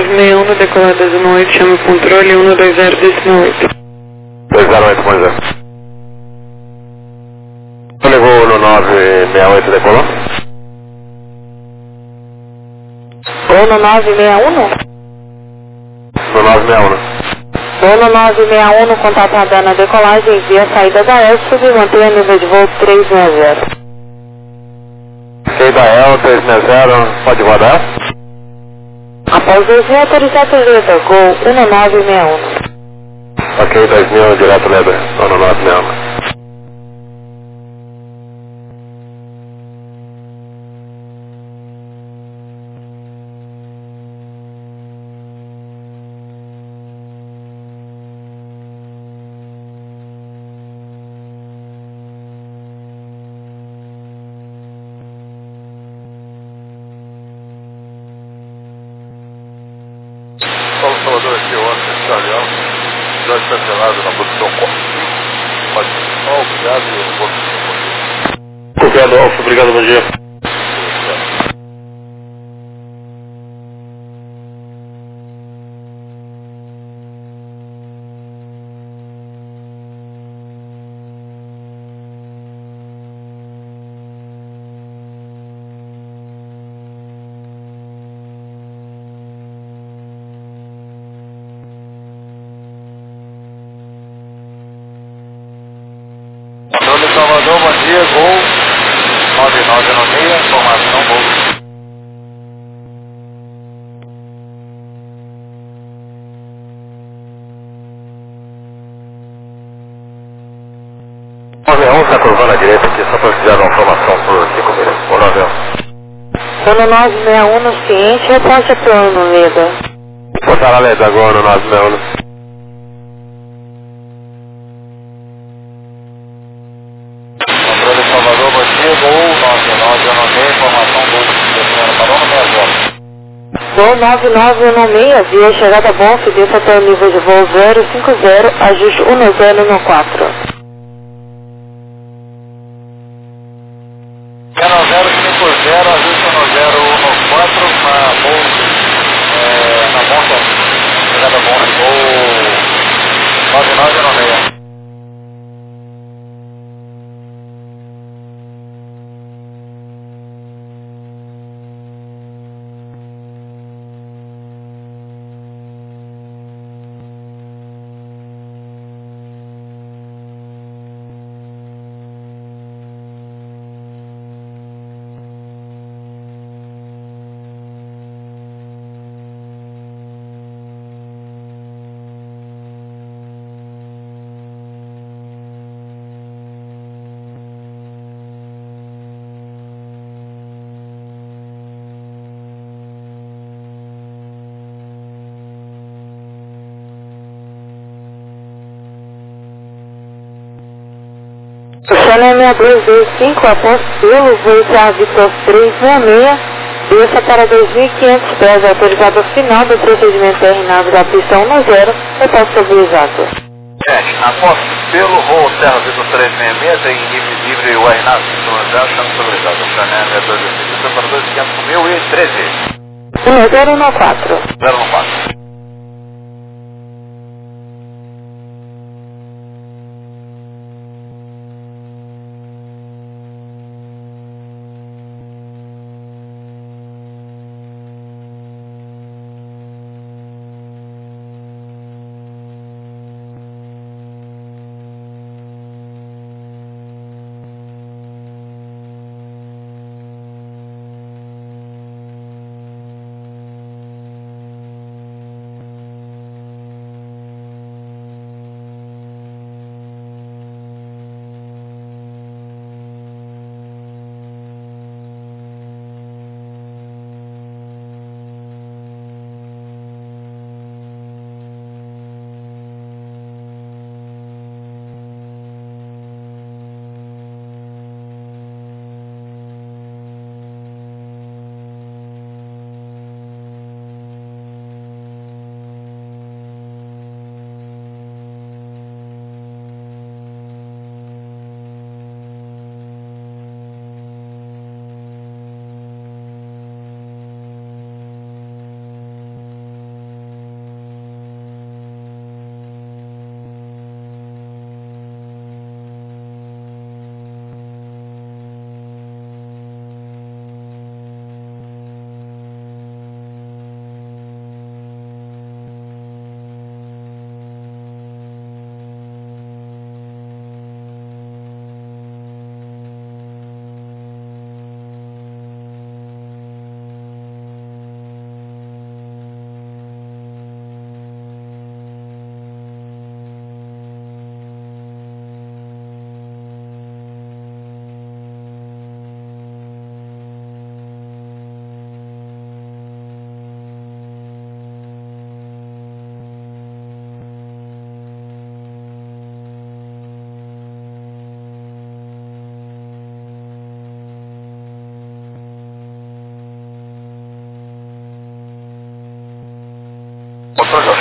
1961, decolada 18, chama o controle 120 decimal 8. 208, pois é. Levou no 968, decolou? Ou no 961? No 961. Ou no 961, no contato radar na decolagem, via saída da ESP e mantenha nível de voo 360. Saída El 360, pode rodar? Após 2000, autorizar a letra Gol 1961. Ok, 2000, direto letra, no 961. Paulo Salvador aqui, ontem, Italião, já estacionado na posição 4. Pode ser, obrigado e eu vou seguir. Obrigado, Alfa, obrigado, bom dia. Antônio Salvador, bom dia, Gol 9996, informação Gol. Está curvando à direita aqui, só para precisar de uma informação por 5 minutos. Ou 91. Ou no 961, no ciente, reporte plano no Leda. Botar a letra agora no 961. Antônio Salvador, bom dia, Gol 9996, informação Gol. Descendo parou no meio agora. Gol 9916, via chegada bom, desça até o nível de voo 050, ajuste 1014. 0050, ajuste no 014, na Gol, na Monta, chegada bom, Gol 9996. O channel é 6225, após pelo, voo para Vitor 366, desça para 2.500 pés, autorizado final do procedimento terminado da pista 10, repasse estabilizado. Gente, após pelo voo Serra Vitor 366, tem nível livre o Renato, chama estabilizado. O Chanel é 2.500 para 2.500, 1014. 014.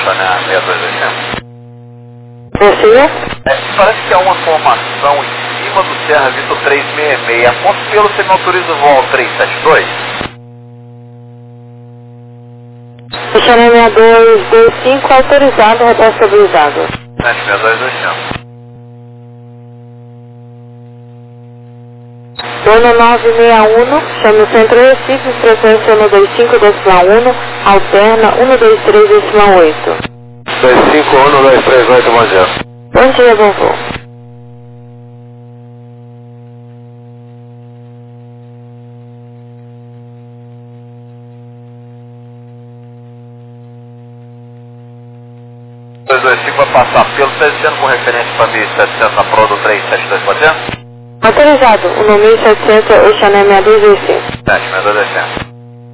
Oceanar 6225. Você? Parece que há uma formação em cima do Serra Vitor 366. Afonso Pelo, você me autoriza o voo 372? Oceanar 6225, autorizado, responsabilizado. 6225. Dono 961, chame o Centro Recife, frequência 125,1, alterna 123,8. 251-238, bom dia. Bom dia, bom voo. Vai passar pelo, está dizendo com referência para 1.700 na prova do 372, pode ser? Autorizado, o número 1700, Oceanar 6225. 6225.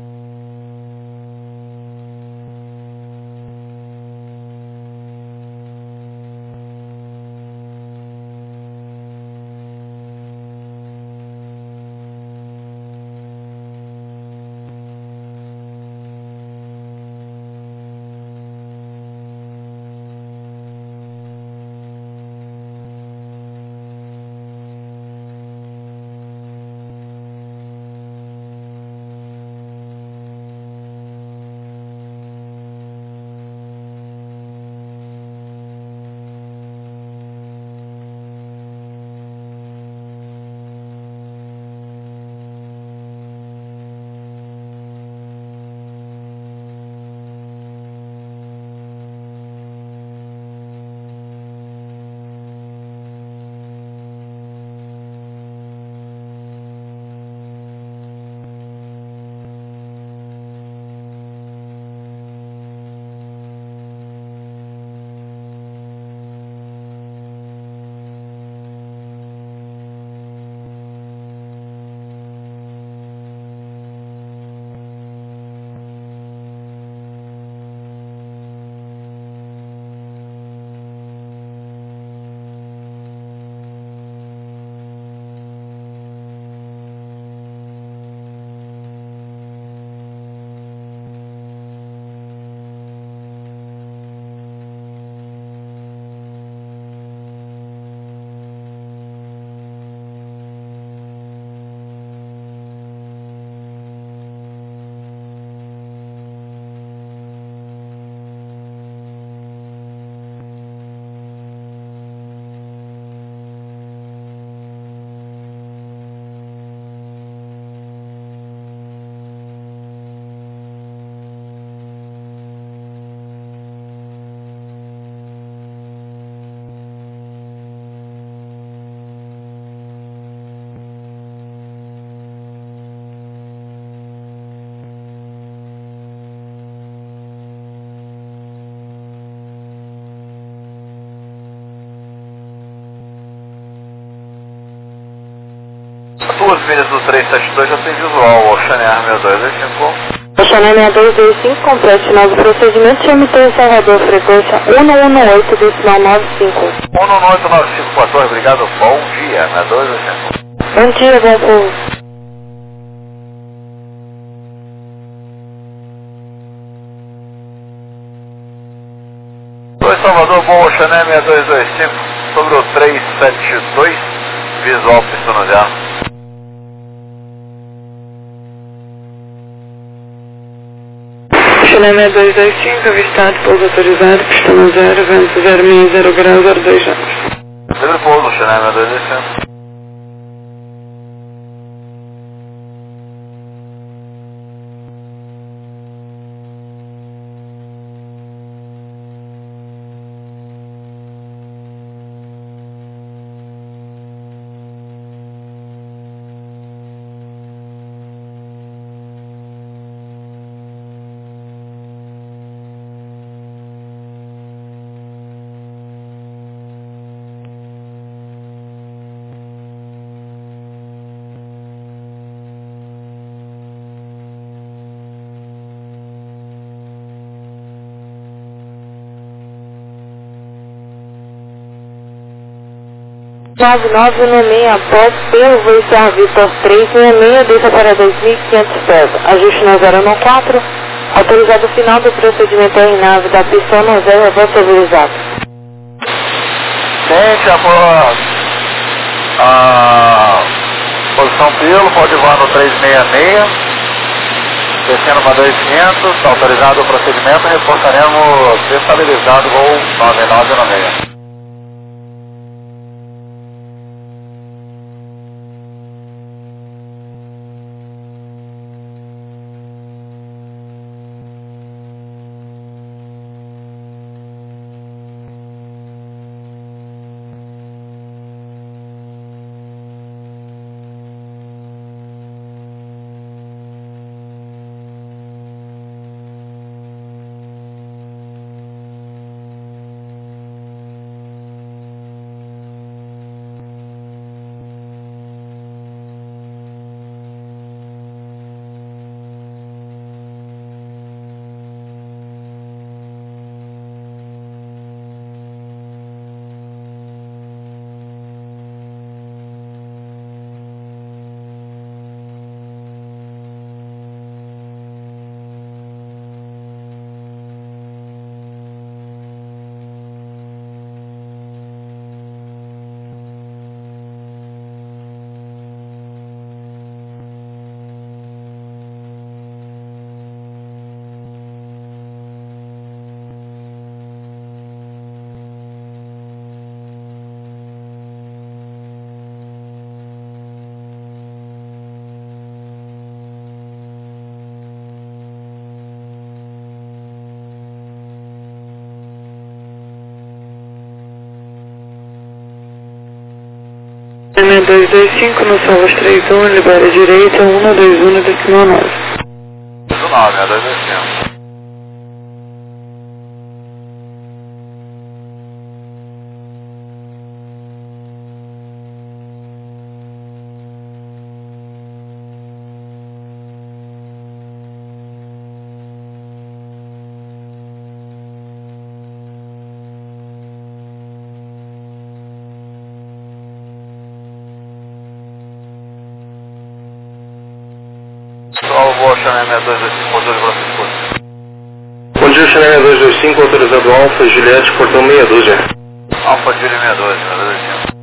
Duas milhas do 372 já tem visual, Oceanar 6225. Oceanar 6225, complete sinal do procedimento, chame o Salvador, frequência 118, decimal 95. 1189514, obrigado, bom dia, 6225. Bom dia, bom voo. Oi, Salvador, bom Oceanar 6225, sobre o 372, visual pistão de ar. Oceanar 6225, avistado, pouso autorizado, pistão 0, vento 060 graus, 02 anos. Livre pouso, Oceanar 6225. após pelo voo Serra Vitor 366, desça para 2.500 pés. Ajuste na 014, Autorizado final do procedimento RNAV da pistão no 0, revolta autorizado. Tente após a posição pelo, pode voar no 366, descendo para 2500, autorizado o procedimento, reportaremos destabilizado voo 9996. M225 no Salvas 31, libera direita, 121, decimal 9. 19, é 225. Só o voo Chanel 225, motor de Francisco. Bom dia, Chanel 225, autorizado Alfa, Juliette, portão meia dúzia. Alfa Julie 62, 225.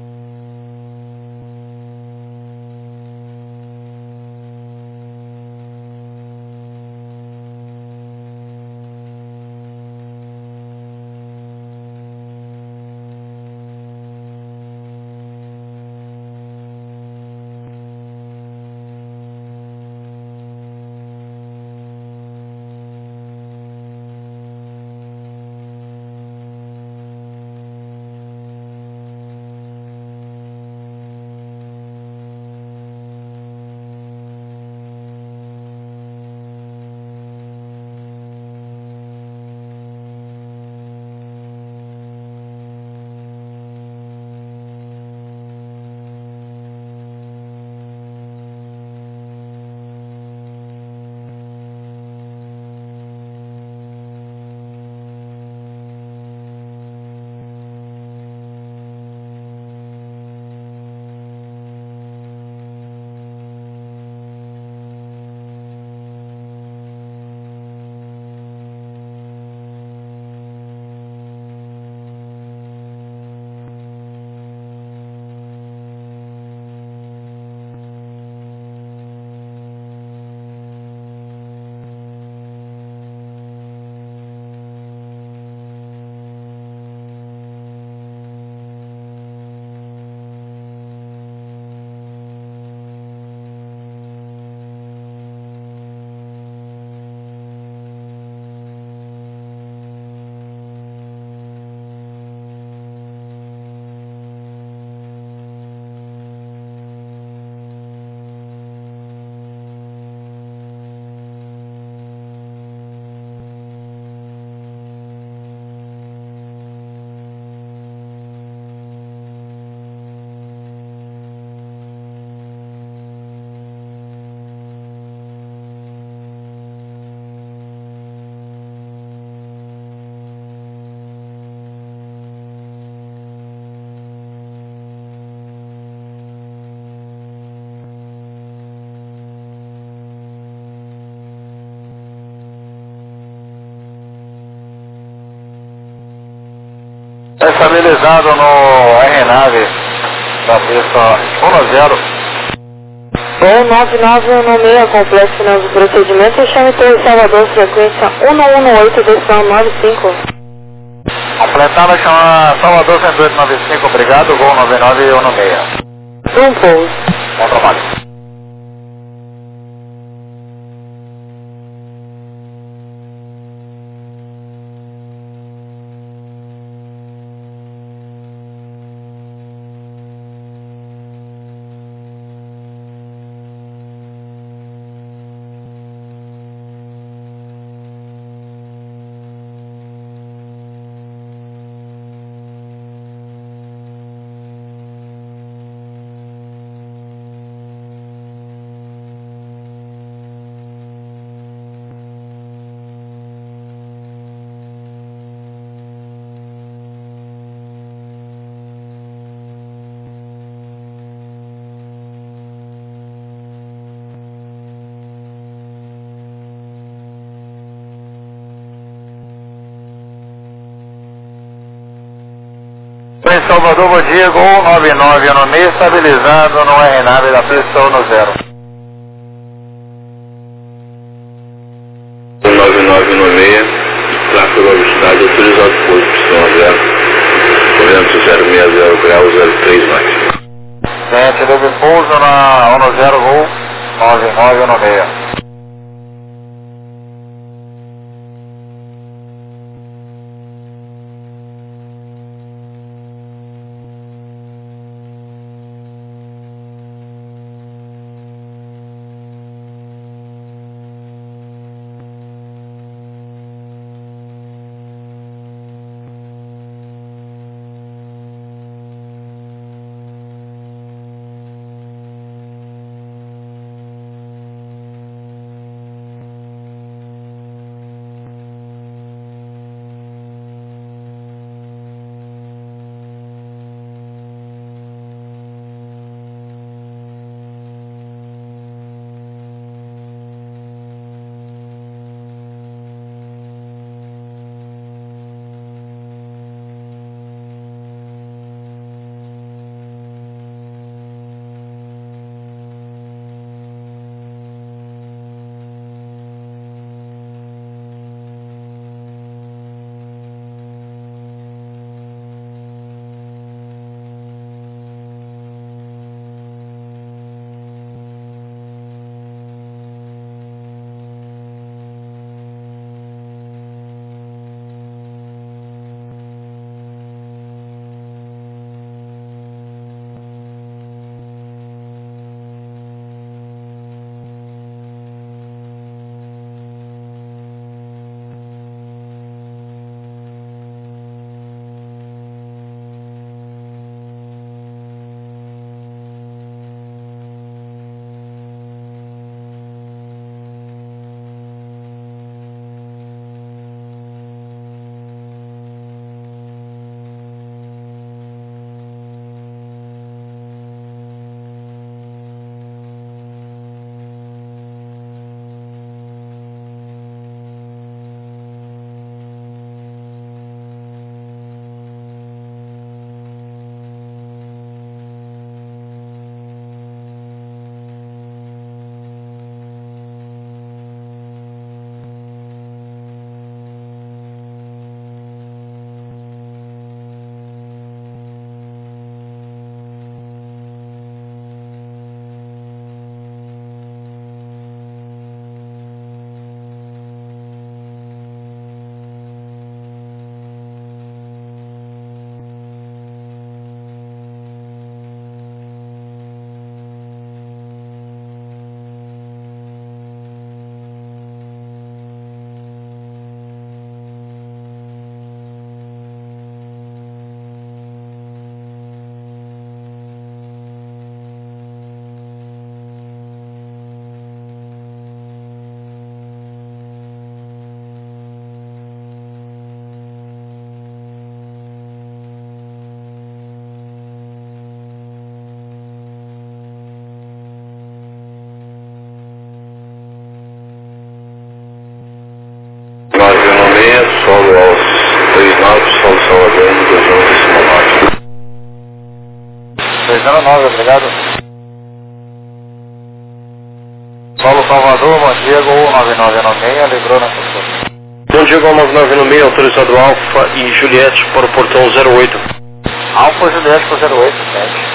Estabilizado no RNAV da pista 1-0. Voo 9916, complexo final de procedimento, chame Torre Salvador, frequência 118, decisão 95. Completada, chama Salvador 10895, obrigado, voo 9916. Pouso. Bom trabalho. Em Salvador, bom dia, Gol 9916, estabilizado no RNAV da pista 1-0. 9916, tráfego à velocidade autorizado por pistão 0, corrente 060 graus 03 mais. Gente, teve pouso na 1-0, Gol 9916. Solo aos 3 naus, solo Control HN 21 209, obrigado. Paulo Salvador, bom dia, Gol 9996, livrou na sua. Bom dia, Gol 9996, autorizado Alfa e Juliette para o portão 08. Alfa Juliette por 08, 7.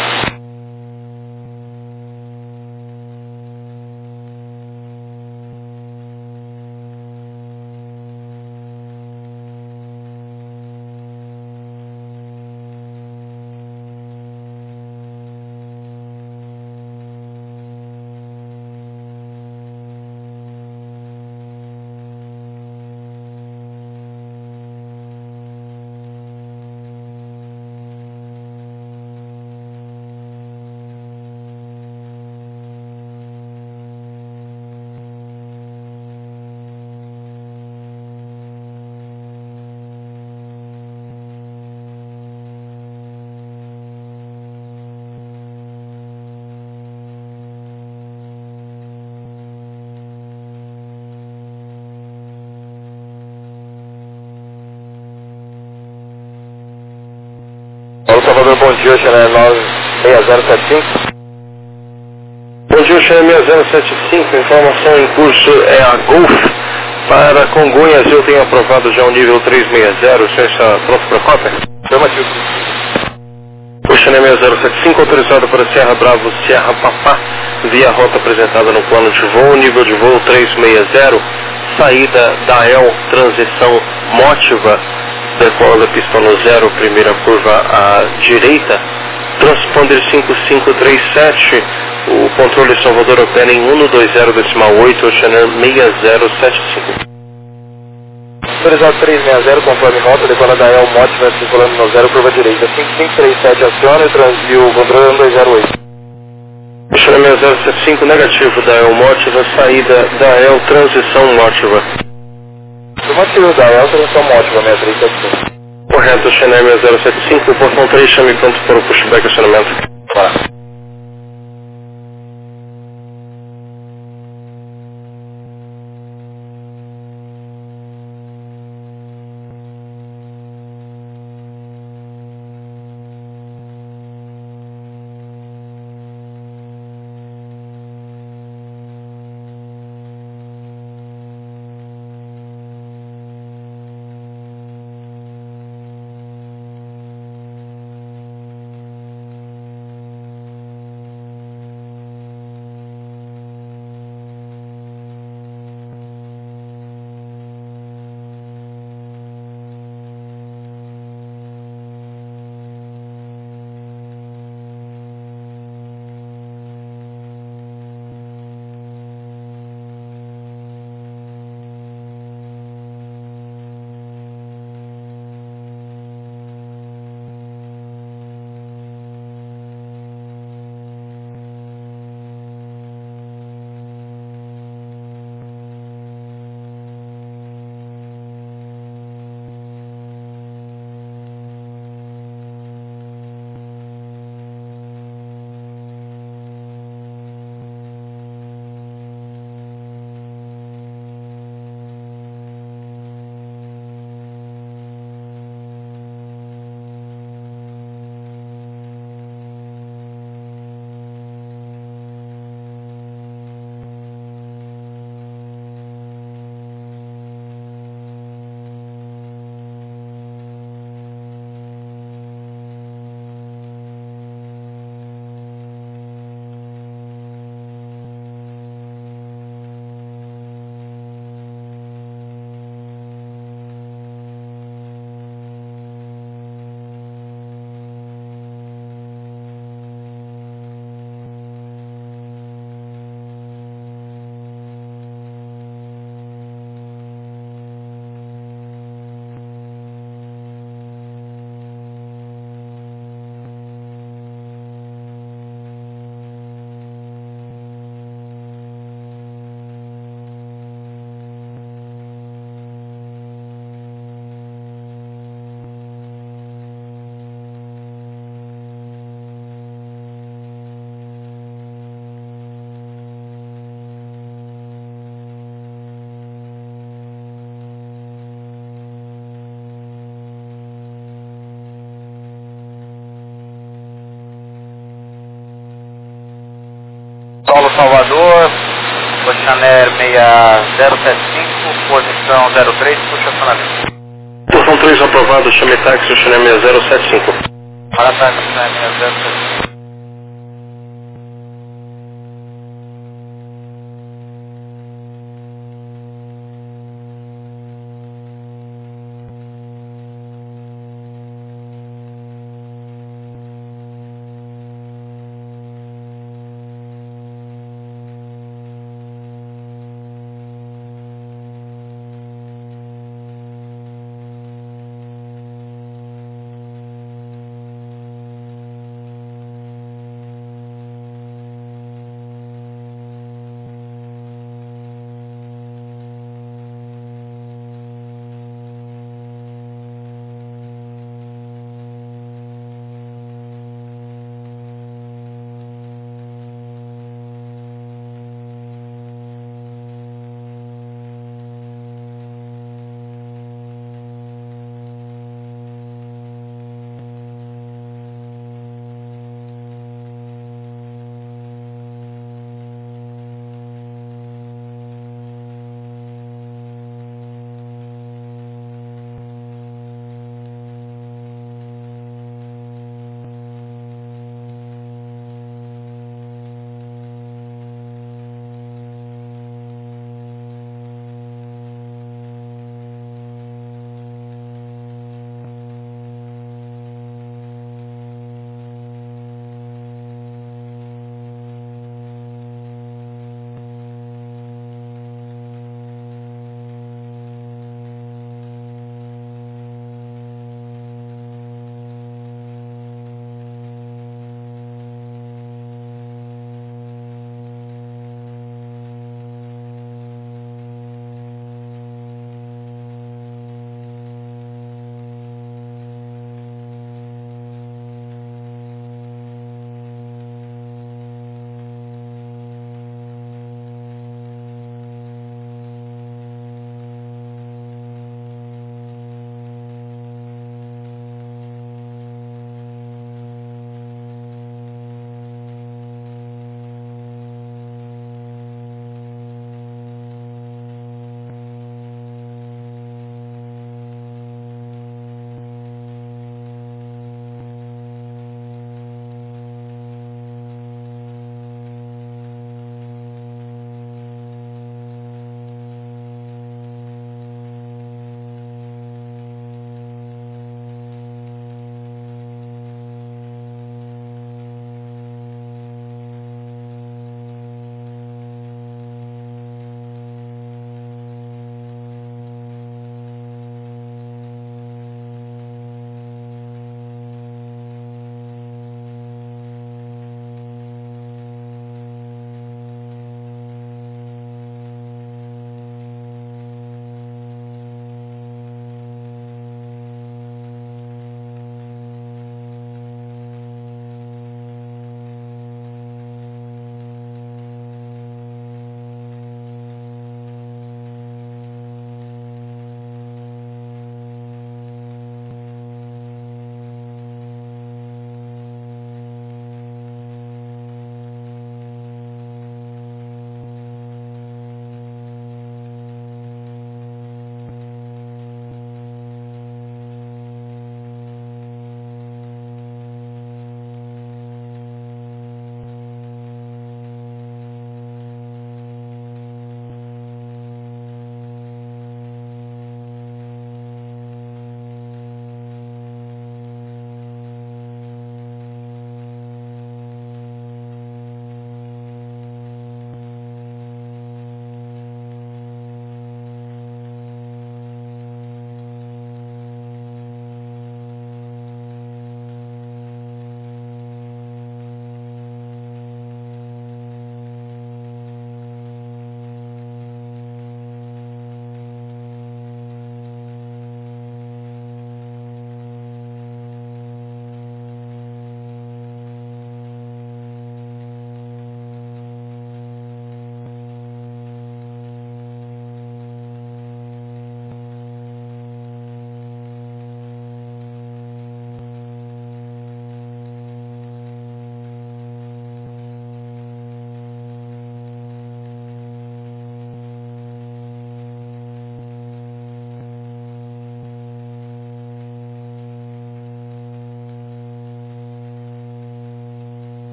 Paulo Salvador, bom dia, Chanel 96075. Bom dia, Chanel 6075, informação em curso é a Golf para Congonhas. Eu tenho aprovado já o nível 360, o senhor está pronto para a cópia? Afirmativo. O Chanel 6075 autorizado para Serra Bravo, Serra Papá, via rota apresentada no plano de voo, nível de voo 360, saída da EL, transição Mótiva, decola da pista no 0, primeira curva à direita, transponder 5537, o controle Salvador opera em 120.8, Chanel 6075. Autorizado 360, conforme rota, decola da EL Mótiva, circulando no 0, curva direita. 5537 aciona e o controle 1208. Chanel 075, negativo da EL Mótiva, saída da EL, transição Mótiva. Afirmativo da EL, transição Mótiva, 6375. Correto, Chanel 075, portão 3, chame pronto para o pushback acionamento. Para. Salvador, Oceanair 6075, posição 03, puxa acionamento. Portão 3 aprovado, chame táxi, Oceanair 6075. Para táxi, Oceanair 6075.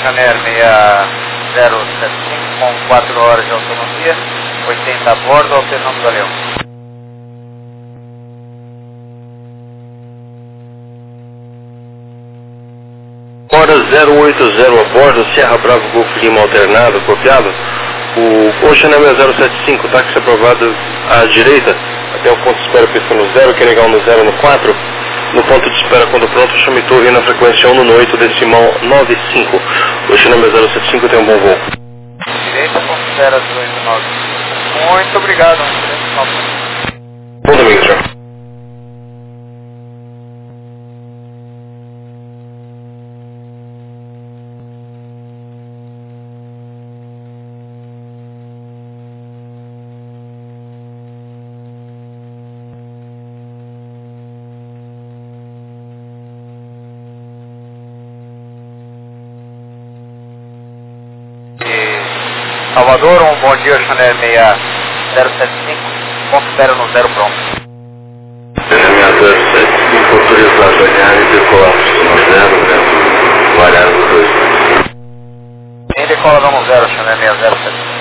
Chanel 6075 com 4 horas de autonomia, 80 a bordo, alternando Galeão. Hora 080 a bordo, Sierra Bravo Golf Lima alternado, copiado. O Chanel 6075, táxi aprovado à direita, até o ponto de espera pista no 0, que é legal no 0 no 4. No ponto de espera, quando pronto, chame torre na frequência 1 no 8, decimal 95. O Chanel 6075 tem um bom voo. Direita, ponto de espera 295. Muito obrigado. Bom domingo, senhor. Salvador, um bom dia, Chanel 6075, ponto de espera no 0 pronto. Chanel 6075, autorizado a alinhar e decolar no 0, variável 2. Em decola no 0, Chanel 6075.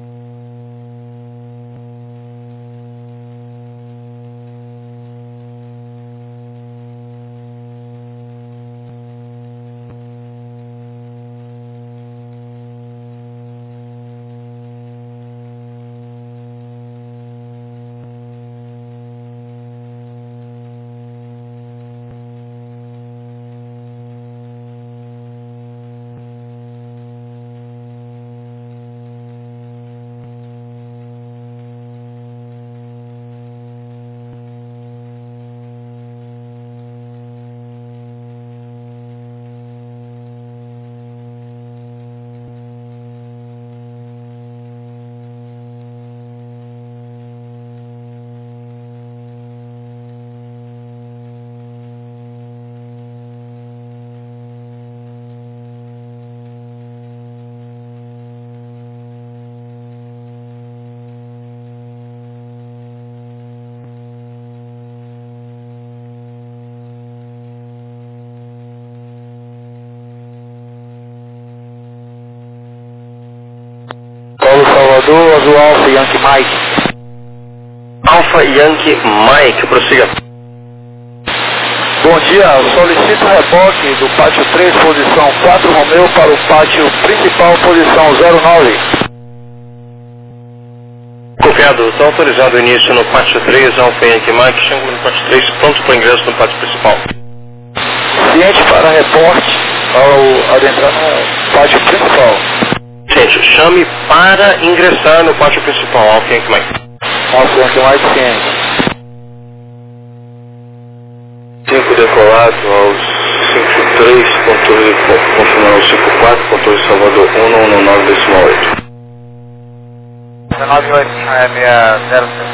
Salvador, azul Alfa Yankee Mike. Alfa Yankee Mike, prossiga. Bom dia, solicito reboque do pátio 3, posição 4 Romeu, para o pátio principal, posição 09. Copiado, está autorizado o início no pátio 3, Alfa Yankee Mike, chegando no pátio 3, pronto para ingresso no pátio principal. Ciente para reporte ao adentrar no pátio principal. Gente, chame para ingressar no pátio principal, Alfa Yankee Mike. Alfa Yankee Mike, ciente. 5 decolado aos 53, controle confirmando 54, controle Salvador 119 decimal 8. 198, Chanel 6075.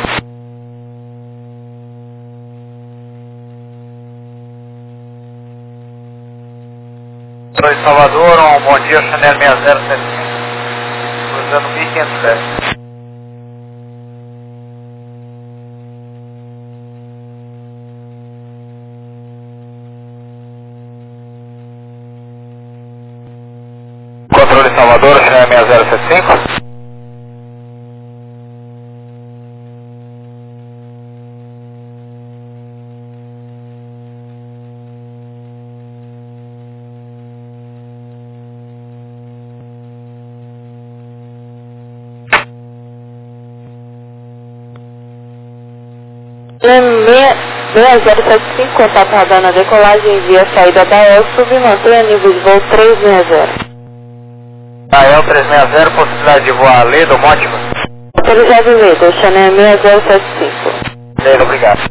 Oi, Salvador, um bom dia, Chanel 6075. Cruzando 1510. Controle Salvador, Chanel 6075. Chanel 6075, contato radar na decolagem via saída da El, submantenha nível de voo 360. El 360, possibilidade de voar Ledo, Mótica? Autorizado Ledo, Chanel 6075. Ledo, obrigado.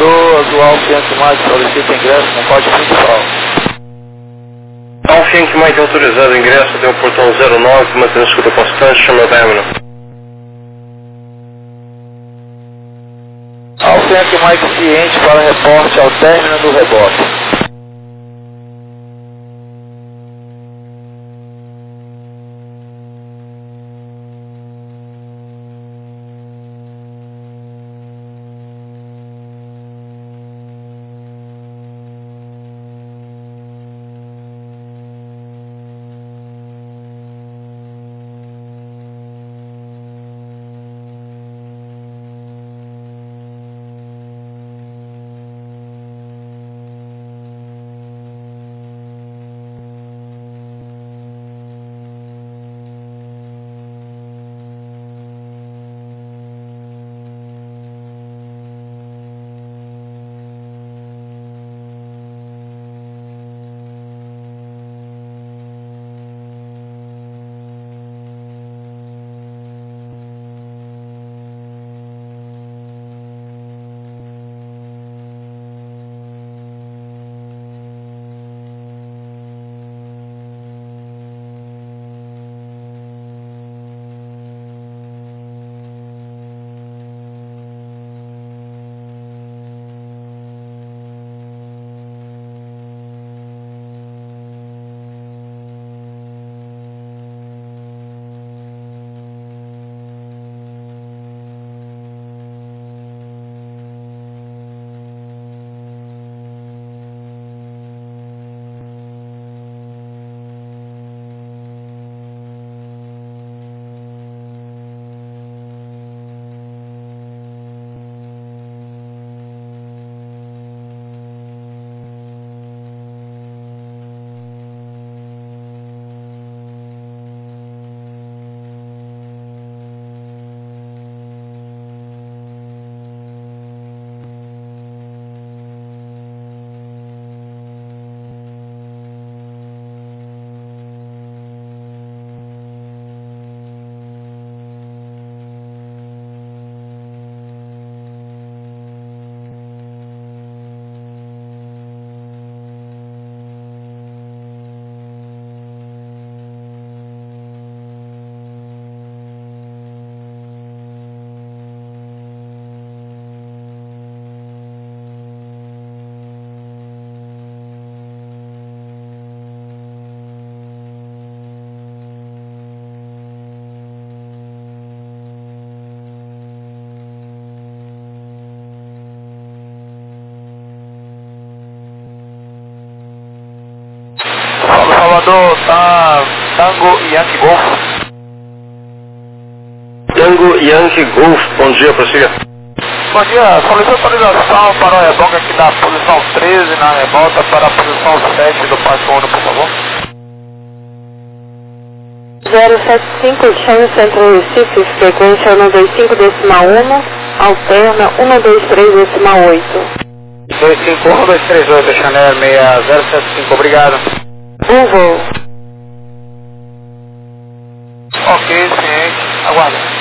Salvador, Azul Alfa Yankee Mike, solicita ingresso no código principal. Alfa Yankee Mike autorizado, ingresso, tem o portão 09, mantendo escuta constante, chama o término. Alfa Yankee Mike ciente para reporte ao término do rebote. Salvador, tá Tango Yankee Golf. Tango Yankee Golf, bom dia, prossiga. Bom dia, solicito autorização para o reboque aqui da posição 13 na remota para a posição 7 do Passo Uno, por favor. 075, chame Centro Recife, frequência 125,1, alterna 123,8. 251-238, Chanel 6075, obrigado. Um voo. Ok, ciente, aguarda.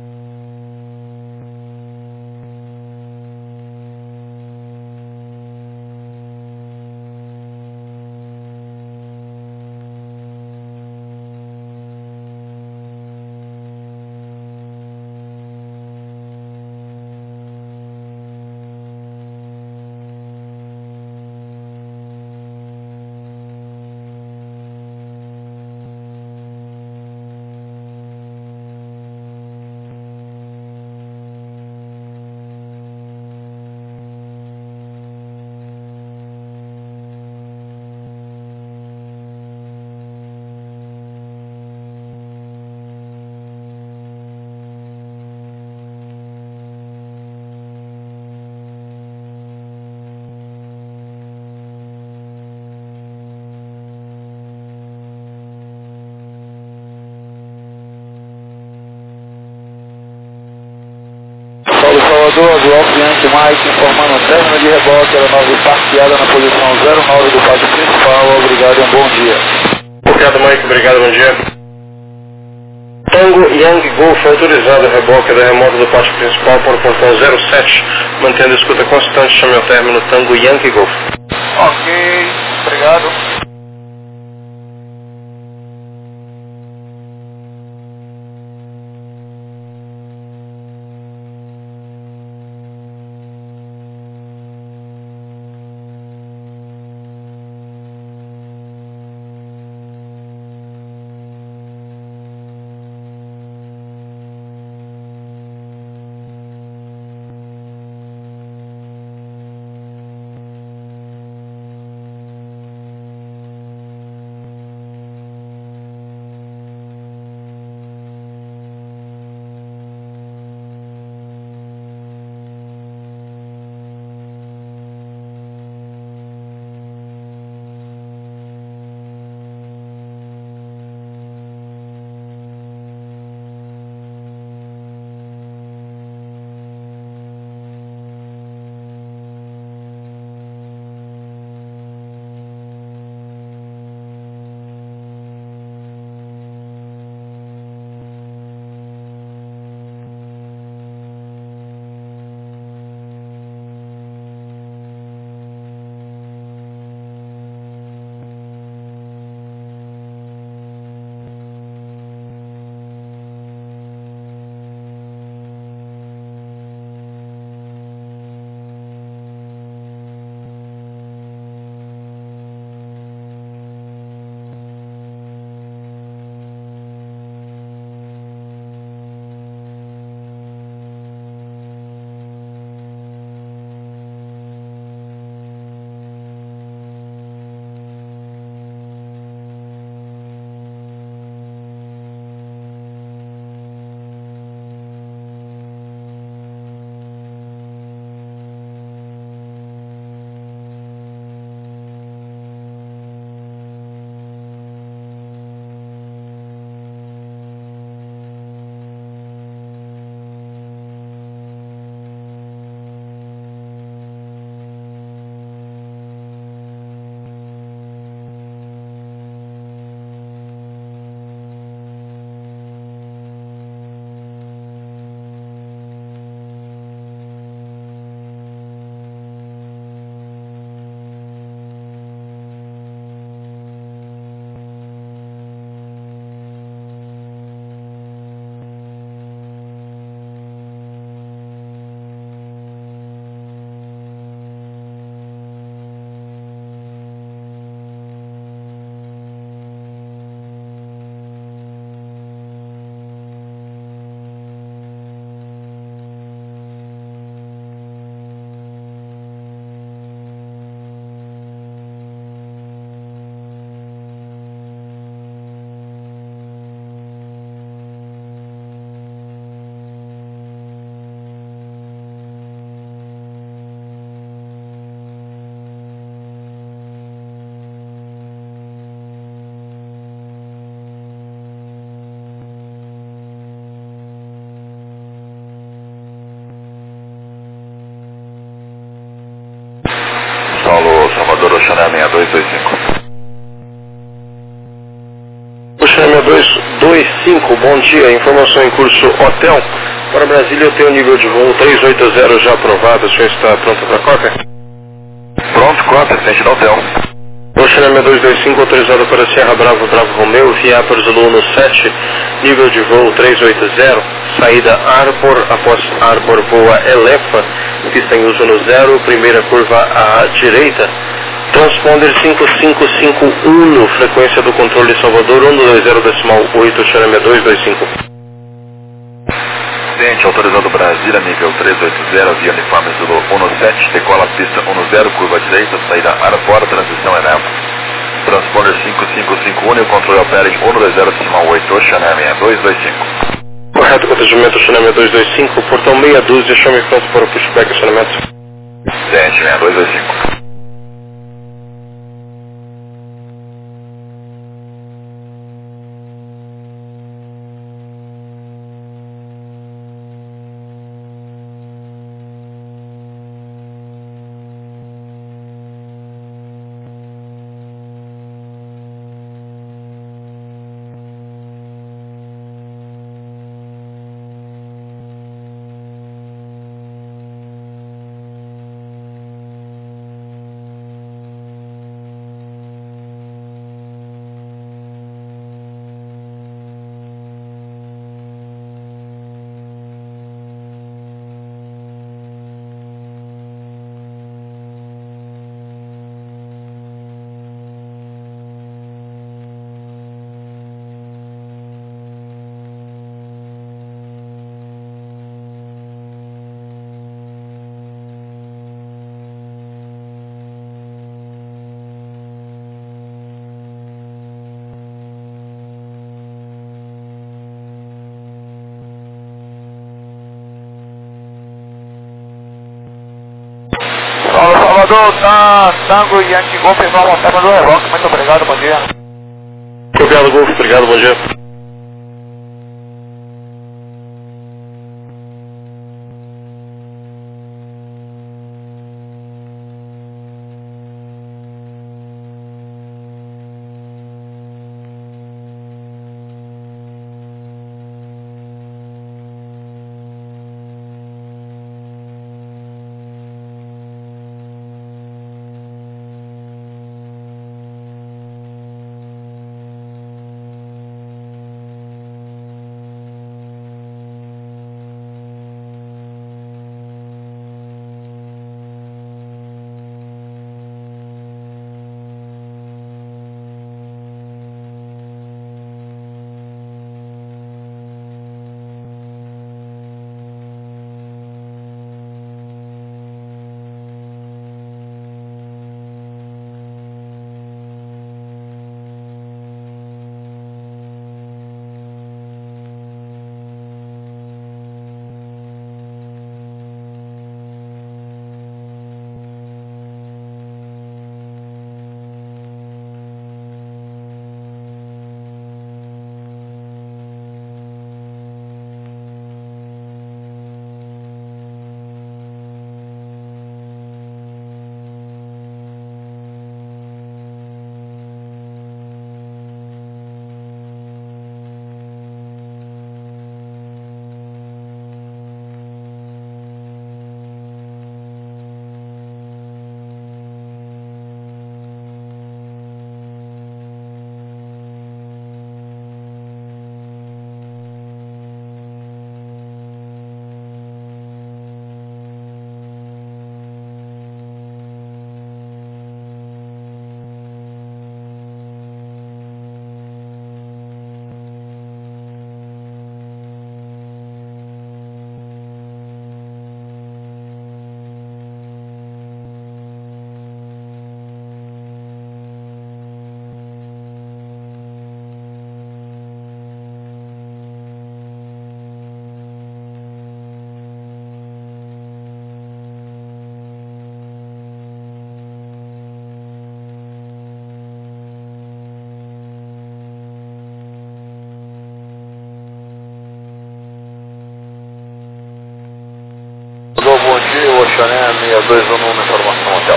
Salvador, Azul Alfa Yankee Mike, informando o término de rebote, aeronave parqueada na posição 09 do pátio principal, obrigado e um bom dia. Obrigado, Mike, obrigado, bom dia. Tango Tango Yankee Golf, autorizado reboque da remota do pátio principal para o portão 07, mantendo a escuta constante, chame ao término Tango Yankee Golf. Ok, obrigado. Paulo Salvador, Oxané 6225. Oxané 6225, bom dia. Informação em curso hotel. Para Brasília eu tenho nível de voo 380 já aprovado. O senhor está pronto para a cópia? Pronto, cópia, frente do hotel. Oxané 225, autorizado para Sierra Bravo, Bravo Romeo, via Zulu no 7, nível de voo 380, saída Arbor, após Arbor voa Elefa, pista em uso no 0, primeira curva à direita, transponder 5551, frequência do controle Salvador 120.8, Oxané 225. Cliente autorizado Brasília, nível 380, via uniforme Zulu 17, decola pista 10, curva direita, saída Arbor, transição Elefa. Transponder 5551 e o controle opera em 120.8, Oxané 6225. Correto, contegimento Oxané 225, portão meia dúzia, chame pronto para o pushback acionamento. Cliente 6225. Salvador, tá Tango e Yankee Golf, vamos até do relógio. Muito obrigado, bom dia. Copiado Golf, obrigado, bom dia. Bom dia, o Oxané 6211 na informação hotel.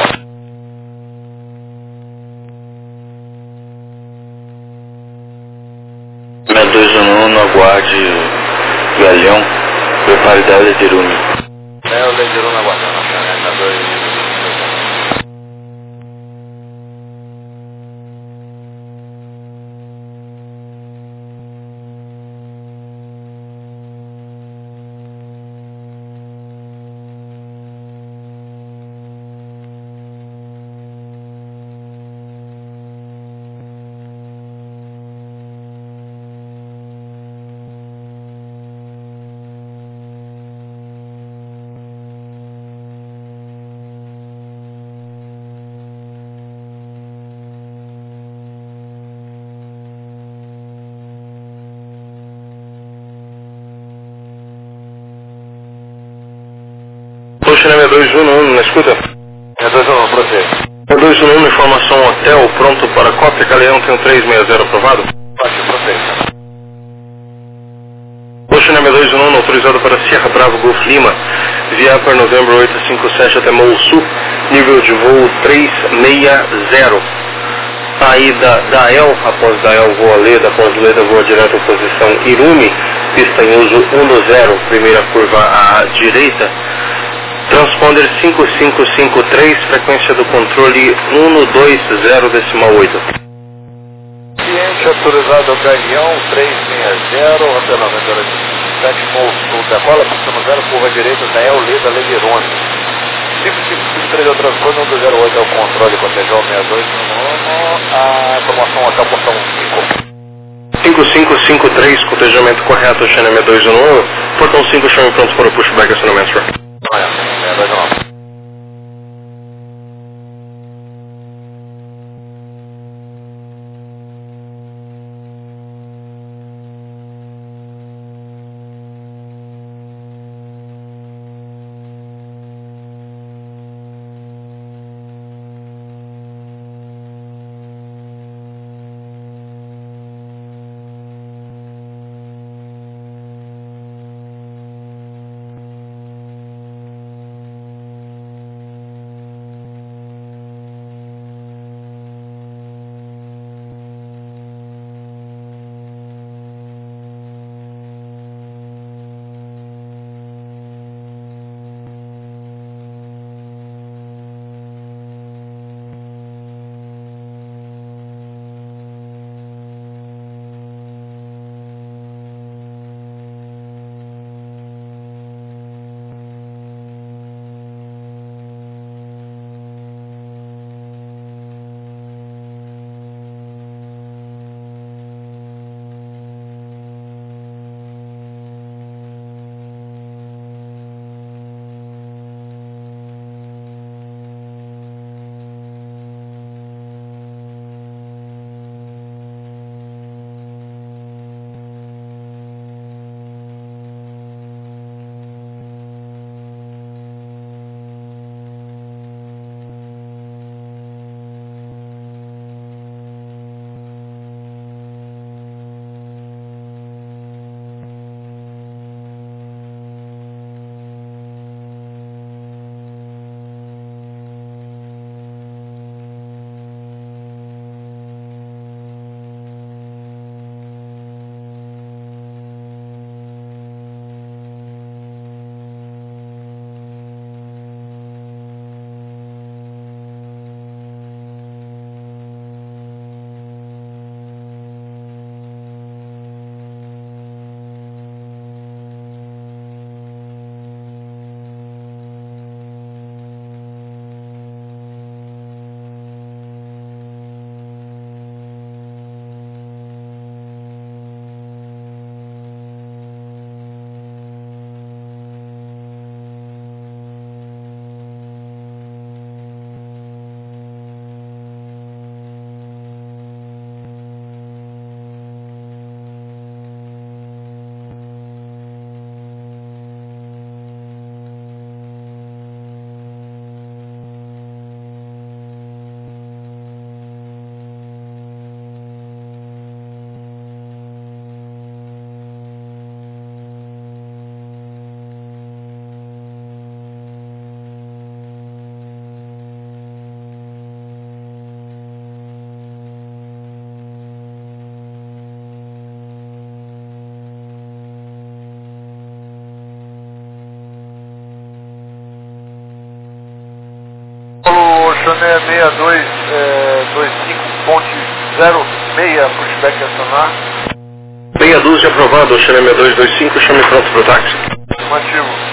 Meia 211, aguarde o Galhão, prepare da Lederume. O Lederume aguardando, Oxané 6211. Oxané 6211, na escuta? 6211, processo. 6211, informação hotel, pronto para cópia, Galeão tem um 360 aprovado? Baixe o processo. Oxané 6211, autorizado para Sierra Bravo Golf Lima, via para Novembro 857 até Morro Sul, nível de voo 360. Saída da El, após da El voa Leda, após Leda voa direto à posição Irume, pista em uso 10, primeira curva à direita. Transponder 5553, frequência do controle 120.8. Cliente autorizado Galeão 360, até 90 Morro Sul da Cola, pista no 0, curva direita da El Leda Levirone. 5553 é o transponder, 108 é o controle, Cotejão 62, a informação hotel portão 5. 5553, cotejamento correto, Oxané 6211, portão 5, chame pronto para o pushback acionamento. Olha, 6211. Chané 6225.06, pushback acionar. Meia dúzia aprovado, Chané 6225, chame pronto para o táxi. Afirmativo.